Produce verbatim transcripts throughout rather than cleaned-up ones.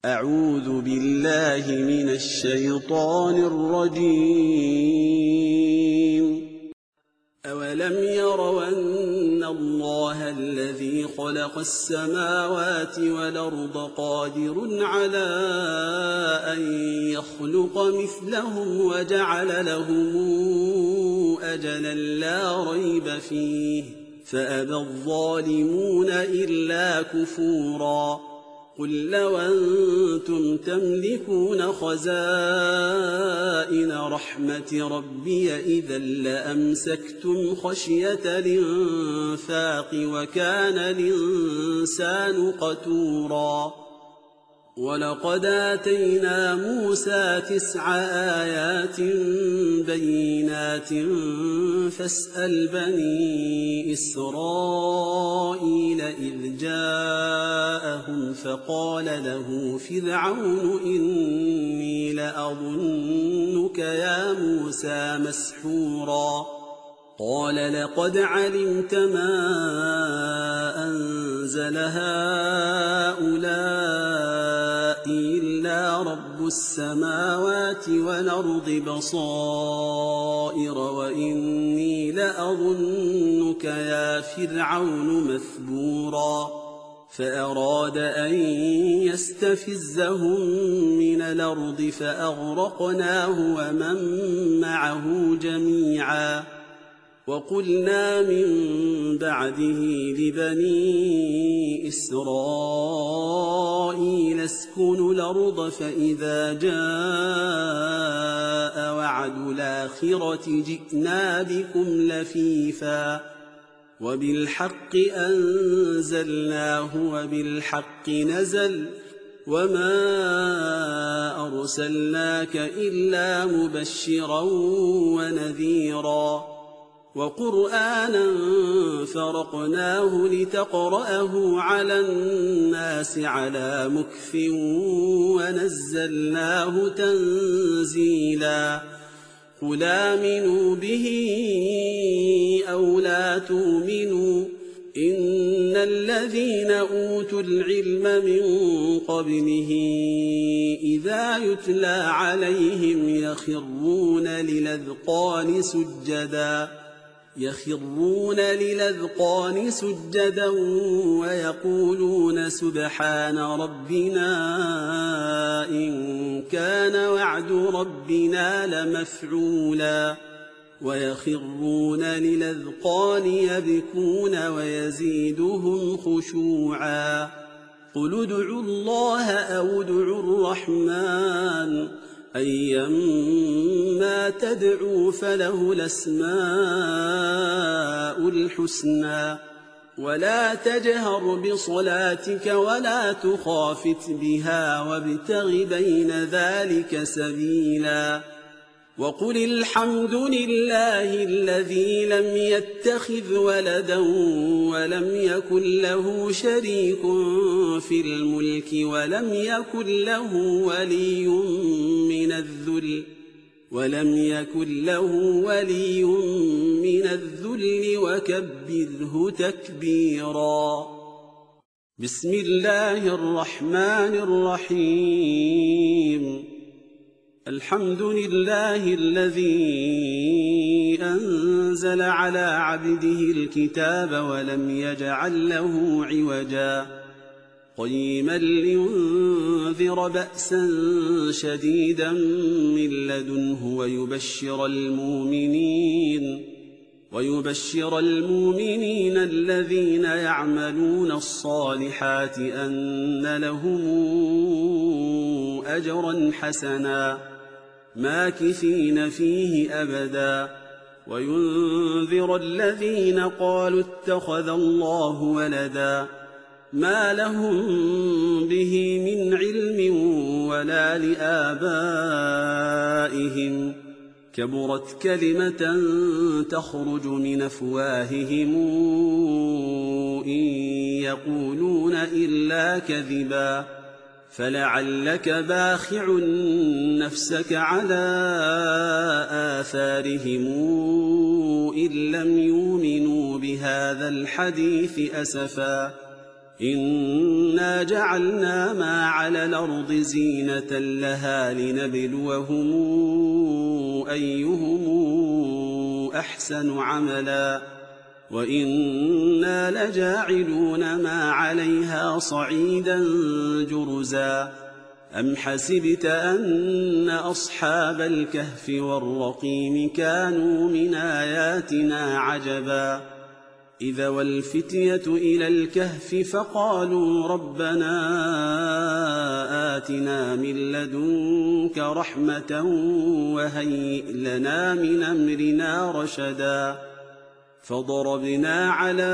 أعوذ بالله من الشيطان الرجيم. أولم يروا أن الله الذي خلق السماوات والأرض قادر على أن يخلق مثلهم وجعل لهم أجلا لا ريب فيه فأبى الظالمون إلا كفورا. قل لو أنتم تملكون خزائن رحمة ربي إذا لأمسكتم خشية الإنفاق وكان الإنسان قتورا. ولقد آتينا موسى تسع آيات بينات فاسأل بني إسرائيل إذ جاءهم فقال له فرعون إني لأظنك يا موسى مسحورا. قال لقد علمت ما أنزل هؤلاء إلا رب السماوات والأرض بصائر وإني لأظنك يا فرعون مثبورا. فأراد أن يستفزهم من الأرض فأغرقناه ومن معه جميعا. وقلنا من بعده لبني إسرائيل اسكنوا الأرض فإذا جاء وعد الآخرة جئنا بكم لفيفا وبالحق أنزلناه وبالحق نزل وما أرسلناك إلا مبشرا ونذيرا. وقرآنا فرقناه لتقرأه على الناس على مكث ونزلناه تنزيلا. قل آمنوا به أو لا تؤمنوا إن الذين أوتوا العلم من قبله إذا يتلى عليهم يخرون للأذقان سجدا يخرون للأذقان سجدا ويقولون سبحان ربنا إن كان وعد ربنا لمفعولا. ويخرون للأذقان يبكون ويزيدهم خشوعا. قل ادعوا الله أو ادعوا الرحمن أيما تدعوا فله الأسماء الحسنى. ولا تجهر بصلاتك ولا تخافت بها وابتغ بين ذلك سبيلا. وقل الحمد لله الذي لم يتخذ ولدا ولم يكن له شريك في الملك ولم يكن له ولي من الذل ولم يكن له ولي من الذل وكبره تكبيرا. بسم الله الرحمن الرحيم. الحمد لله الذي أنزل على عبده الكتاب ولم يجعل له عوجا قيما لينذر بأسا شديدا من لدنه ويبشر المؤمنين ويبشر المؤمنين الذين يعملون الصالحات أن لهم أجرا حسنا ماكثين فيه أبدا وينذر الذين قالوا اتخذ الله ولدا ما لهم به من علم ولا لآبائهم كبرت كلمة تخرج من أفواههم إن يقولون إلا كذبا فلعلك باخع نفسك على آثارهم إن لم يؤمنوا بهذا الحديث أسفا إنا جعلنا ما على الأرض زينة لها لنبلوهم أيهم أحسن عملا وإنا لجاعلون ما عليها صعيدا جرزا أم حسبت أن أصحاب الكهف والرقيم كانوا من آياتنا عجبا إذا والفتية إلى الكهف فقالوا ربنا آتنا من لدنك رحمة وهيئ لنا من أمرنا رشدا فضربنا على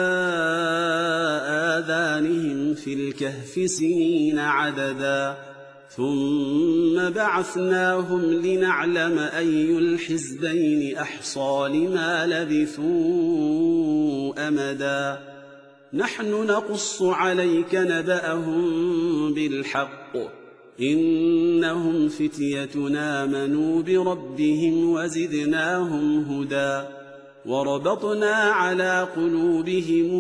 آذانهم في الكهف سنين عددا ثم بعثناهم لنعلم أي الحزبين أحصى لما لبثوا أمدا نحن نقص عليك نبأهم بالحق إنهم فتية آمنوا بربهم وزدناهم هدى وربطنا على قلوبهم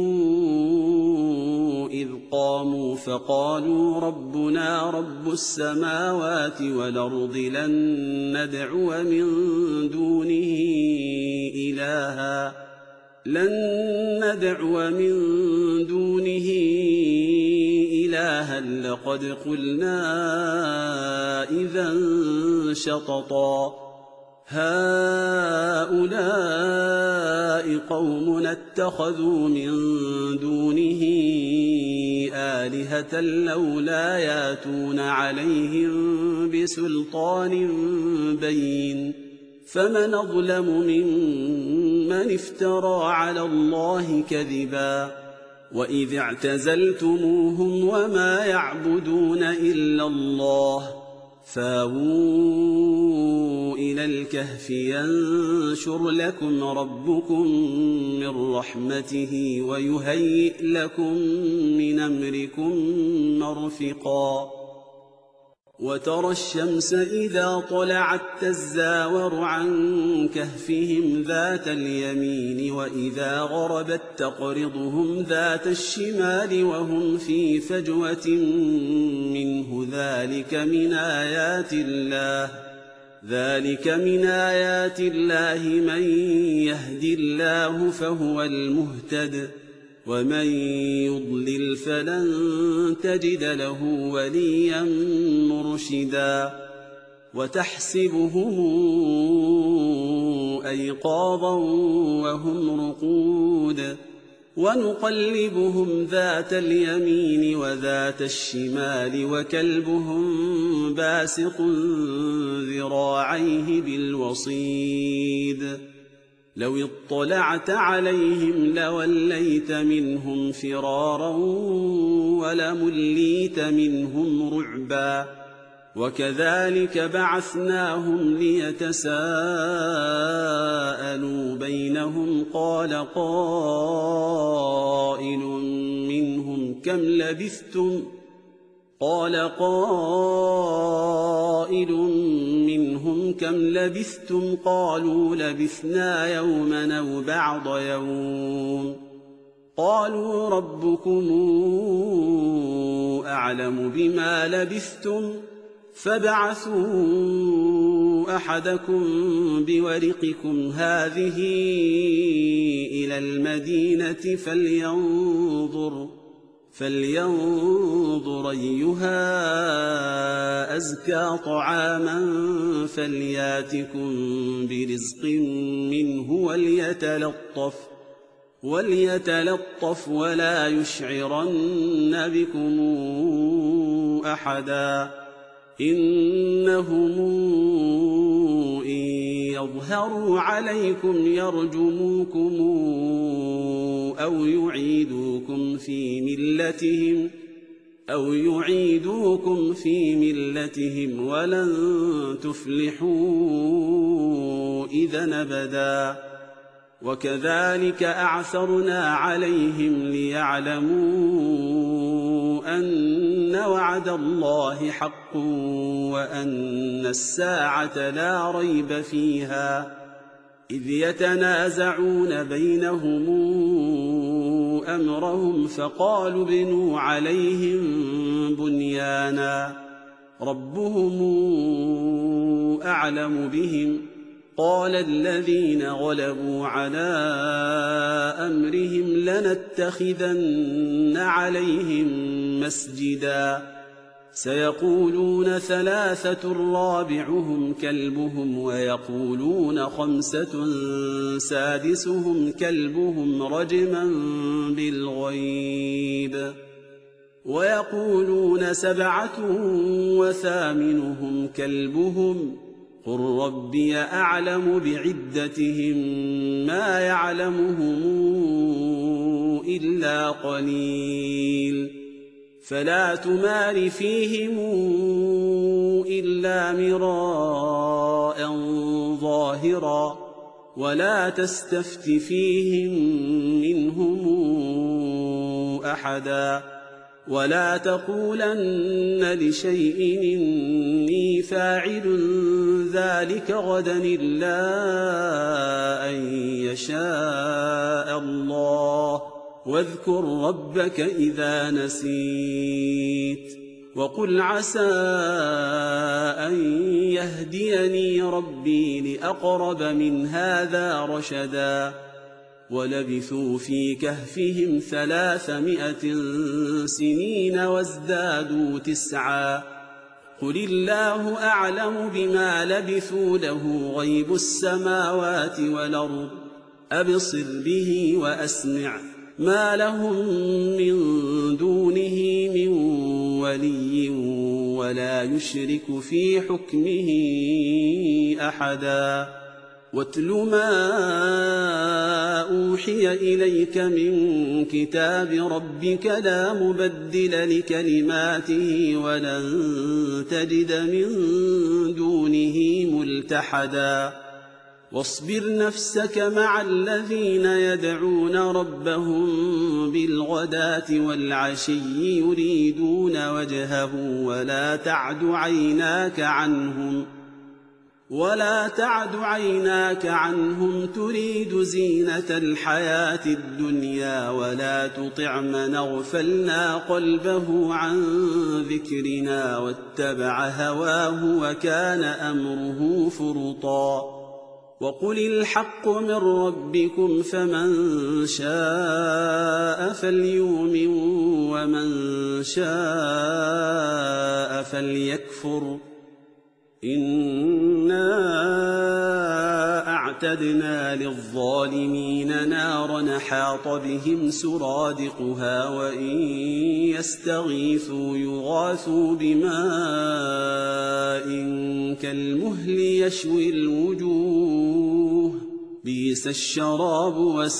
إذ قاموا فقالوا ربنا رب السماوات والأرض لن ندعو من دونه إلها لن ندعو من دونه إلها لقد قلنا إذا شططا هؤلاء قوم اتخذوا من دونه آلهة لولا ياتون عليهم بسلطان بين فمن أظلم ممن افترى على الله كذبا وإذ اعتزلتموهم وما يعبدون إلا الله فاووا إلى الكهف ينشر لكم ربكم من رحمته ويهيئ لكم من أمركم مرفقا وترى الشمس إذا طلعت تزاور عن كهفهم ذات اليمين وإذا غربت تقرضهم ذات الشمال وهم في فجوة منه ذلك من آيات الله ذلك من آيات الله من يهد الله فهو المهتد ومن يضلل فلن تجد له وليا مرشدا وتحسبهم أيقاظا وهم رقود ونقلبهم ذات اليمين وذات الشمال وكلبهم باسط ذراعيه بالوصيد لو اطلعت عليهم لوليت منهم فرارا ولمليت منهم رعبا وكذلك بعثناهم ليتساءلوا بينهم قال قائل منهم كم لبثتم قال قائل منهم كم لبثتم قالوا لبثنا يوما أو بعض يوم قالوا ربكم أعلم بما لبثتم فابعثوا أحدكم بورقكم هذه إلى المدينة فلينظر فلينظر أيها أزكى طعاما فلياتكم برزق منه وليتلطف وليتلطف ولا يشعرن بكم أحدا إنهم إن يظهروا عليكم يرجموكم أو يعيدوكم في ملتهم أو يعيدوكم في ملتهم ولن تفلحوا إذا أبدا وكذلك أعثرنا عليهم ليعلموا أن وعد الله حق وأن الساعة لا ريب فيها إذ يتنازعون بينهم أمرهم فقالوا ابنوا عليهم بنيانا ربهم أعلم بهم قال الذين غلبوا على أمرهم لنتخذن عليهم مسجدا سيقولون ثلاثة رابعهم كلبهم ويقولون خمسة سادسهم كلبهم رجما بالغيب ويقولون سبعة وثامنهم كلبهم قل ربي أعلم بعدتهم ما يعلمهم إلا قليل فلا تمار فيهم إلا مراء ظاهرا ولا تستفت فيهم منهم أحدا ولا تقولن لشيء إني فاعل ذلك غدا إلا أن يشاء الله واذكر ربك إذا نسيت وقل عسى أن يهديني ربي لأقرب من هذا رشدا ولبثوا في كهفهم ثلاثمائة سنين وازدادوا تسعا قل الله أعلم بما لبثوا له غيب السماوات والأرض أبصر به وأسمع ما لهم من دونه من ولي ولا يشرك في حكمه أحدا واتل ما أوحي إليك من كتاب ربك لا مبدل لكلماته ولن تجد من دونه ملتحدا واصبر نفسك مع الذين يدعون ربهم بالغداة والعشي يريدون وجهه ولا تعد عيناك عنهم ولا تعد عيناك عنهم تريد زينة الحياة الدنيا ولا تطع من أغفلنا قلبه عن ذكرنا واتبع هواه وكان أمره فرطا وقل الحق من ربكم فمن شاء فليؤمن ومن شاء فليكفر إنا أعتدنا للظالمين نارا حاط بهم سرادقها وإن يستغيثوا يغاثوا بماء كالمهل يشوي الوجوه بئس الشراب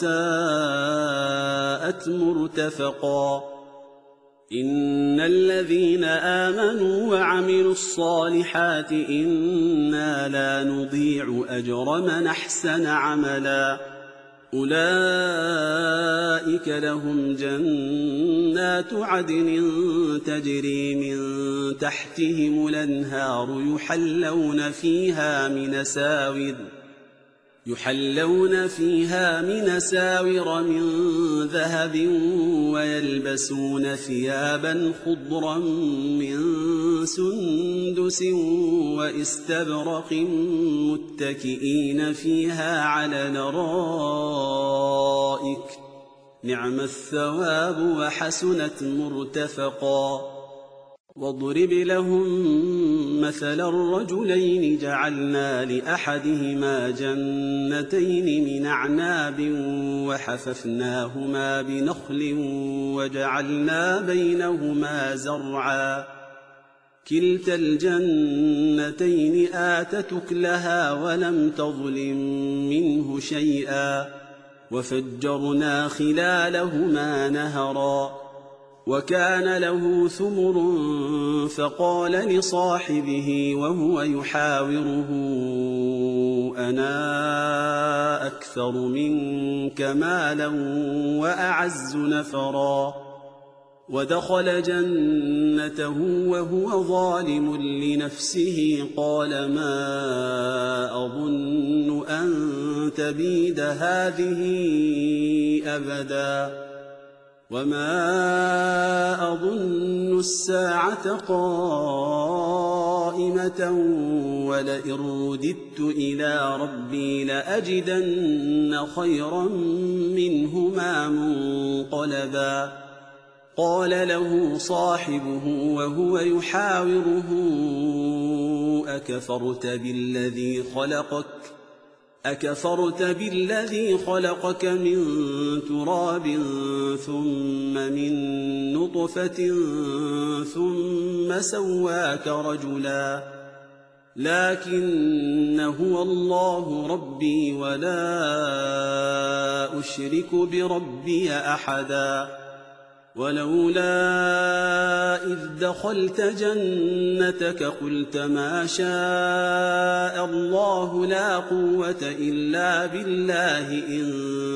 وساءت مرتفقا إن الذين آمنوا وعملوا الصالحات إنا لا نضيع أجر من أحسن عملا أولئك لهم جنات عدن تجري من تحتهم الأنهار يحلون فيها من ساور يحلون فيها من ساور من ذهب ويلبسون ثيابا خضرا من سندس واستبرق متكئين فيها على الأرائك نعم الثواب وحسنت مرتفقا واضرب لهم مثل الرجلين جعلنا لأحدهما جنتين من أعناب وحففناهما بنخل وجعلنا بينهما زرعا كلتا الجنتين آتت أكلها ولم تظلم منه شيئا وفجرنا خلالهما نهرا وكان له ثمر فقال لصاحبه وهو يحاوره أنا أكثر منك مالا وأعز نفرا ودخل جنته وهو ظالم لنفسه قال ما أظن أن تبيد هذه أبدا وما أظن الساعة قائمة ولئن رددت إلى ربي لأجدن خيرا منهما منقلبا قال له صاحبه وهو يحاوره أكفرت بالذي خلقك أكفرت بالذي خلقك من تراب ثم من نطفة ثم سواك رجلا لكن هو الله ربي ولا أشرك بربي أحدا ولولا إذ دخلت جنتك قلت ما شاء الله لا قوة إلا بالله إن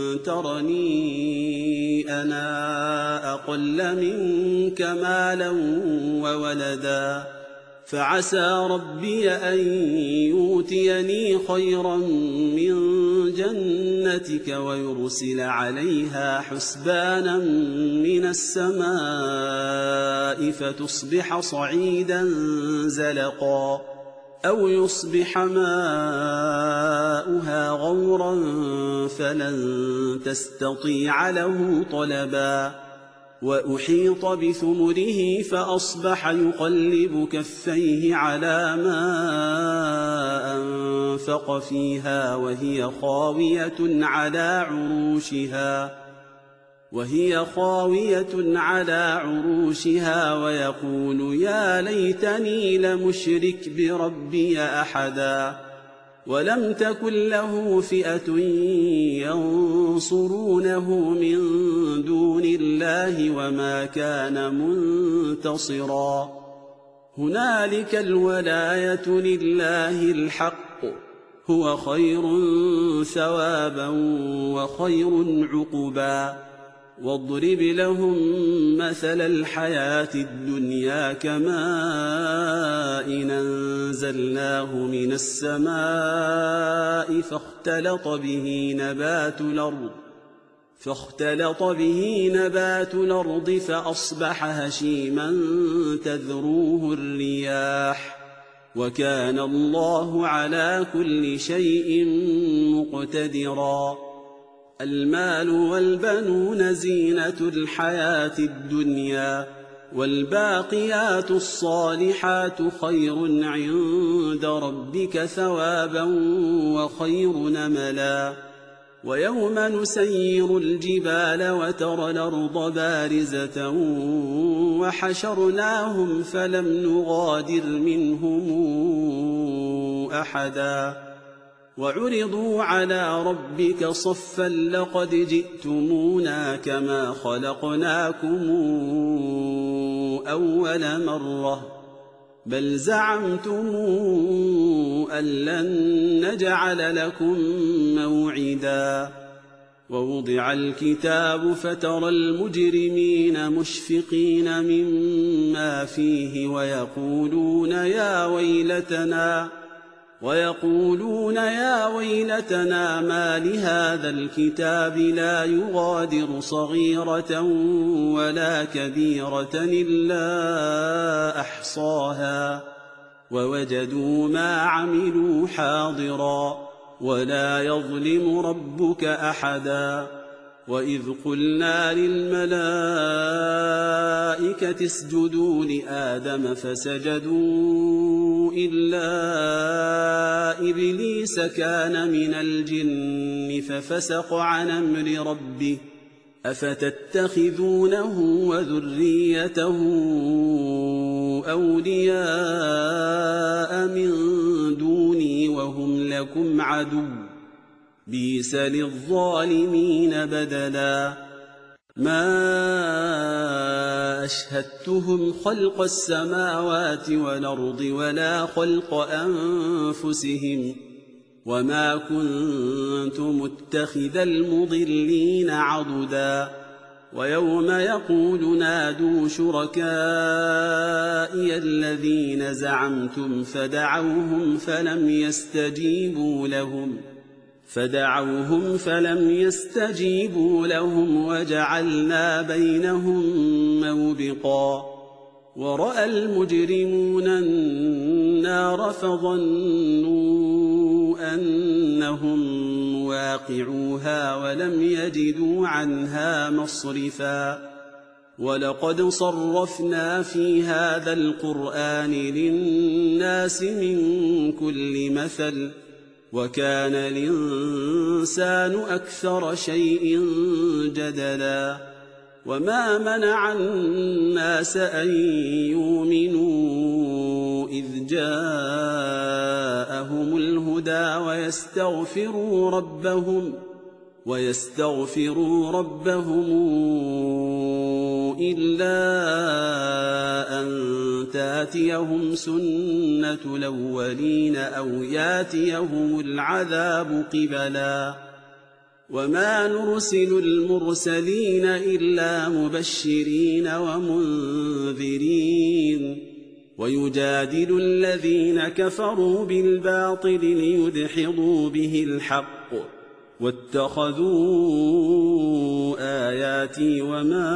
ترني أنا أقل منك مالا وولدا فعسى ربي أن يؤتيني خيرا من جنتك ويرسل عليها حسبانا من السماء فتصبح صعيدا زلقا أو يصبح ماؤها غورا فلن تستطيع له طلبا وأحيط بثمره فأصبح يقلب كفيه على ما أنفق فيها وهي خاوية على عروشها وهي خاوية على عروشها ويقول يا ليتني لمشرك بربي أحدا ولم تكن له فئة ينصرونه من دون الله وما كان منتصرا هنالك الولاية لله الحق هو خير ثوابا وخير عقبا واضرب لهم مثل الحياة الدنيا كماء أنزلناه من السماء فاختلط به نبات الأرض فاختلط به نبات الأرض فأصبح هشيما تذروه الرياح وكان الله على كل شيء مقتدرا المال والبنون زينة الحياة الدنيا والباقيات الصالحات خير عند ربك ثوابا وخير نملا ويوم نسير الجبال وترى الأرض بارزة وحشرناهم فلم نغادر منهم أحدا وعرضوا على ربك صفا لقد جئتمونا كما خلقناكم أول مرة بل زعمتم أن لن نجعل لكم موعدا ووضع الكتاب فترى المجرمين مشفقين مما فيه ويقولون يا ويلتنا ويقولون يا ويلتنا ما لهذا الكتاب لا يغادر صغيرة ولا كبيرة إلا أحصاها ووجدوا ما عملوا حاضرا ولا يظلم ربك أحدا وإذ قلنا للملائكة اسجدوا لآدم فسجدوا إلا إبليس كان من الجن ففسق عن أمر ربه أفتتخذونه وذريته أولياء من دوني وهم لكم عدو بئس للظالمين بدلا ما أشهدتهم خلق السماوات والأرض ولا خلق أنفسهم وما كنت متخذ المضلين عضدا ويوم يقول نادوا شركائي الذين زعمتم فدعوهم فلم يستجيبوا لهم فدعوهم فلم يستجيبوا لهم وجعلنا بينهم موبقا ورأى المجرمون النار فظنوا أنهم مواقعوها ولم يجدوا عنها مصرفا ولقد صرفنا في هذا القرآن للناس من كل مثل وكان الإنسان أكثر شيء جدلا وما منع الناس أن يؤمنوا إذ جاءهم الهدى ويستغفروا ربهم ويستغفروا ربهم إلا أن تاتيهم سنة الأولين أو ياتيهم العذاب قبلا وما نرسل المرسلين إلا مبشرين ومنذرين ويجادل الذين كفروا بالباطل ليدحضوا به الحق واتخذوا آياتي وما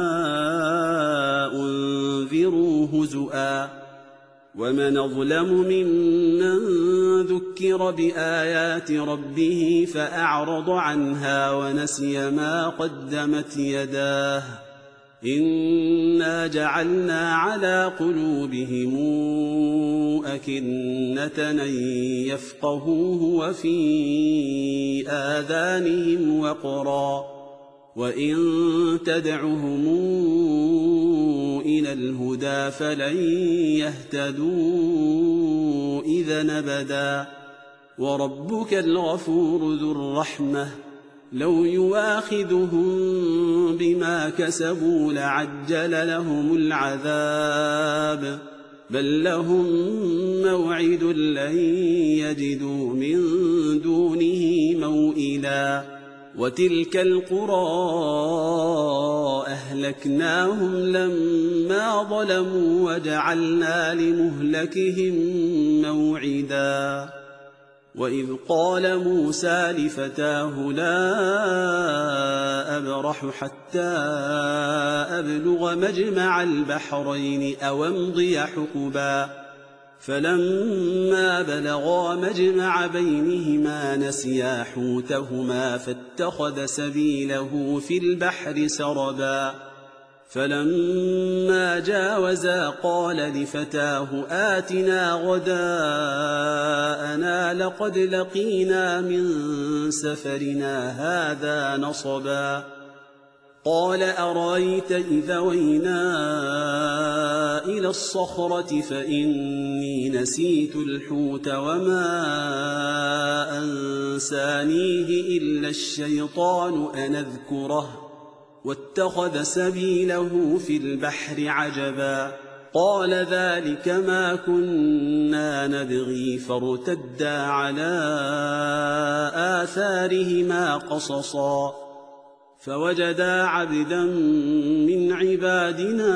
أنذروا هزؤا ومن أظلم ممن ذكر بآيات ربه فأعرض عنها ونسي ما قدمت يداه إنا جعلنا على قلوبهم أكنة أن يفقهوه وفي آذانهم وقرا وإن تدعهم إلى الهدى فلن يهتدوا إذا أبدا وربك الغفور ذو الرحمة لو يواخذهم بما كسبوا لعجل لهم العذاب بل لهم موعد لن يجدوا من دونه موئلا وتلك القرى أهلكناهم لما ظلموا وجعلنا لمهلكهم موعدا وإذ قال موسى لفتاه لا أبرح حتى أبلغ مجمع البحرين أو أمضي حقبا فلما بلغا مجمع بينهما نسيا حوتهما فاتخذ سبيله في البحر سربا فلما جاوزا قال لفتاه آتنا غداءنا لقد لقينا من سفرنا هذا نصبا قال أرأيت إذا وينا إلى الصخرة فإني نسيت الحوت وما أنسانيه إلا الشيطان أن أذكره واتخذ سبيله في البحر عجبا قال ذلك ما كنا نبغي فارتدا على آثارهما قصصا فوجدا عبدا من عبادنا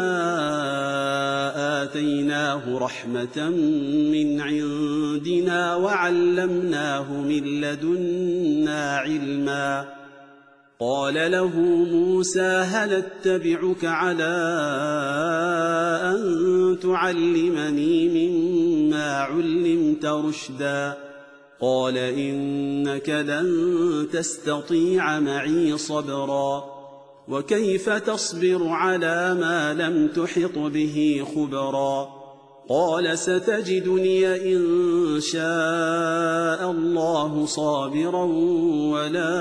آتيناه رحمة من عندنا وعلمناه من لدنا علما قال له موسى هل اتبعك على أن تعلمني مما علمت رشدا قال إنك لن تستطيع معي صبرا وكيف تصبر على ما لم تحط به خبرا قال ستجدني إن شاء الله صابرا ولا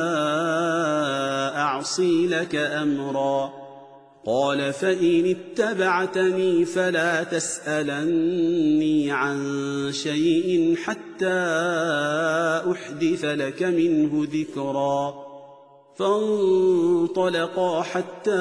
أعصي لك أمرا قال فإن اتبعتني فلا تسألني عن شيء حتى أحدث لك منه ذكرا فانطلقا حتى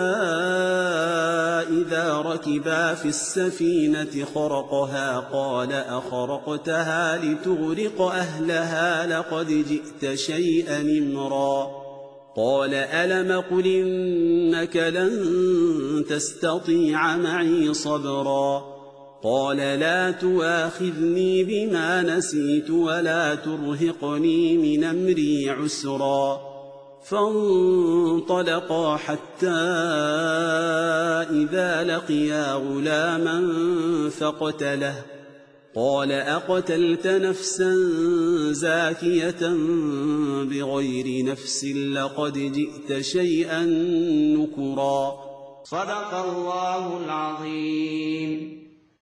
إذا ركبا في السفينة خرقها قال أخرقتها لتغرق أهلها لقد جئت شيئا إمرا قال ألم قل إنك لن تستطيع معي صبرا قال لا تواخذني بما نسيت ولا ترهقني من أمري عسرا فانطلقا حتى إذا لقيا غلاما فقتله قال أقتلت نفسا زاكية بغير نفس لقد جئت شيئا نكرا. صدق الله العظيم.